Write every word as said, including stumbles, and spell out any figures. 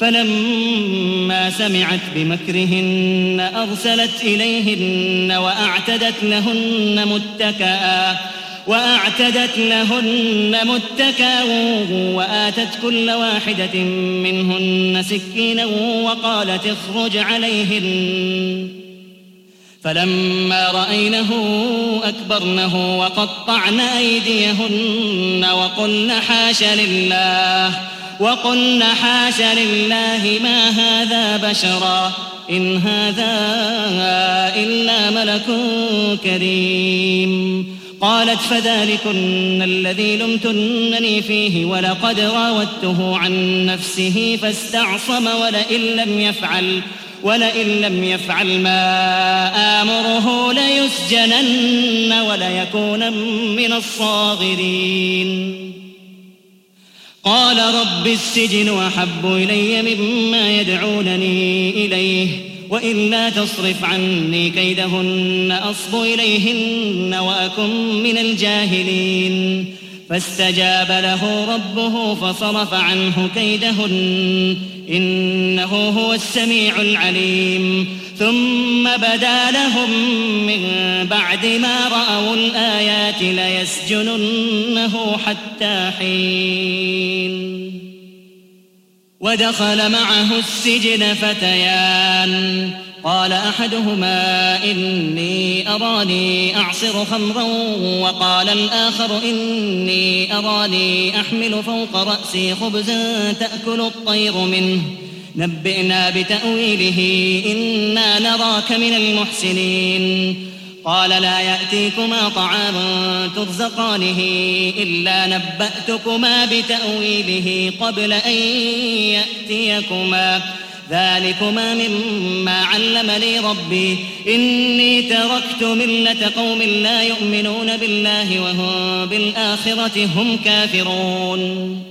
فلما سمعت بمكرهن أرسلت إليهن وأعتدت لهن متكئا وأعتدت لهن متكئا وآتت كل واحدة منهن سكينا وقالت اخرج عليهن. فلما رأينه أكبرنه وقطعن أيديهن وقلن حاش لله وقلن حاش لله ما هذا بشرا إن هذا إلا ملك كريم. قالت فذلكن الذي لمتنني فيه ولقد راودته عن نفسه فاستعصم ولئن لم يفعل ولئن لم يفعل ما آمره ليسجنن وليكون من الصاغرين. قال رب السجن أحب إلي مما يدعونني إليه وإلا تصرف عني كيدهن أصب إليهن وأكن من الجاهلين. فاستجاب له ربه فصرف عنه كيدهن إنه هو السميع العليم. ثم بدا لهم من بعد ما رأوا الآيات ليسجننه حتى حين. ودخل معه السجن فتيان قال أحدهما إني أراني أعصر خمرا وقال الآخر إني أراني أحمل فوق رأسي خبزا تأكل الطير منه نبئنا بتأويله إنا نراك من المحسنين. قال لا يأتيكما طعام ترزقانه إلا نبأتكما بتأويله قبل أن يأتيكما ذلكما مما علمني ربي إني تركت ملة قوم لا يؤمنون بالله وهم بالآخرة هم كافرون.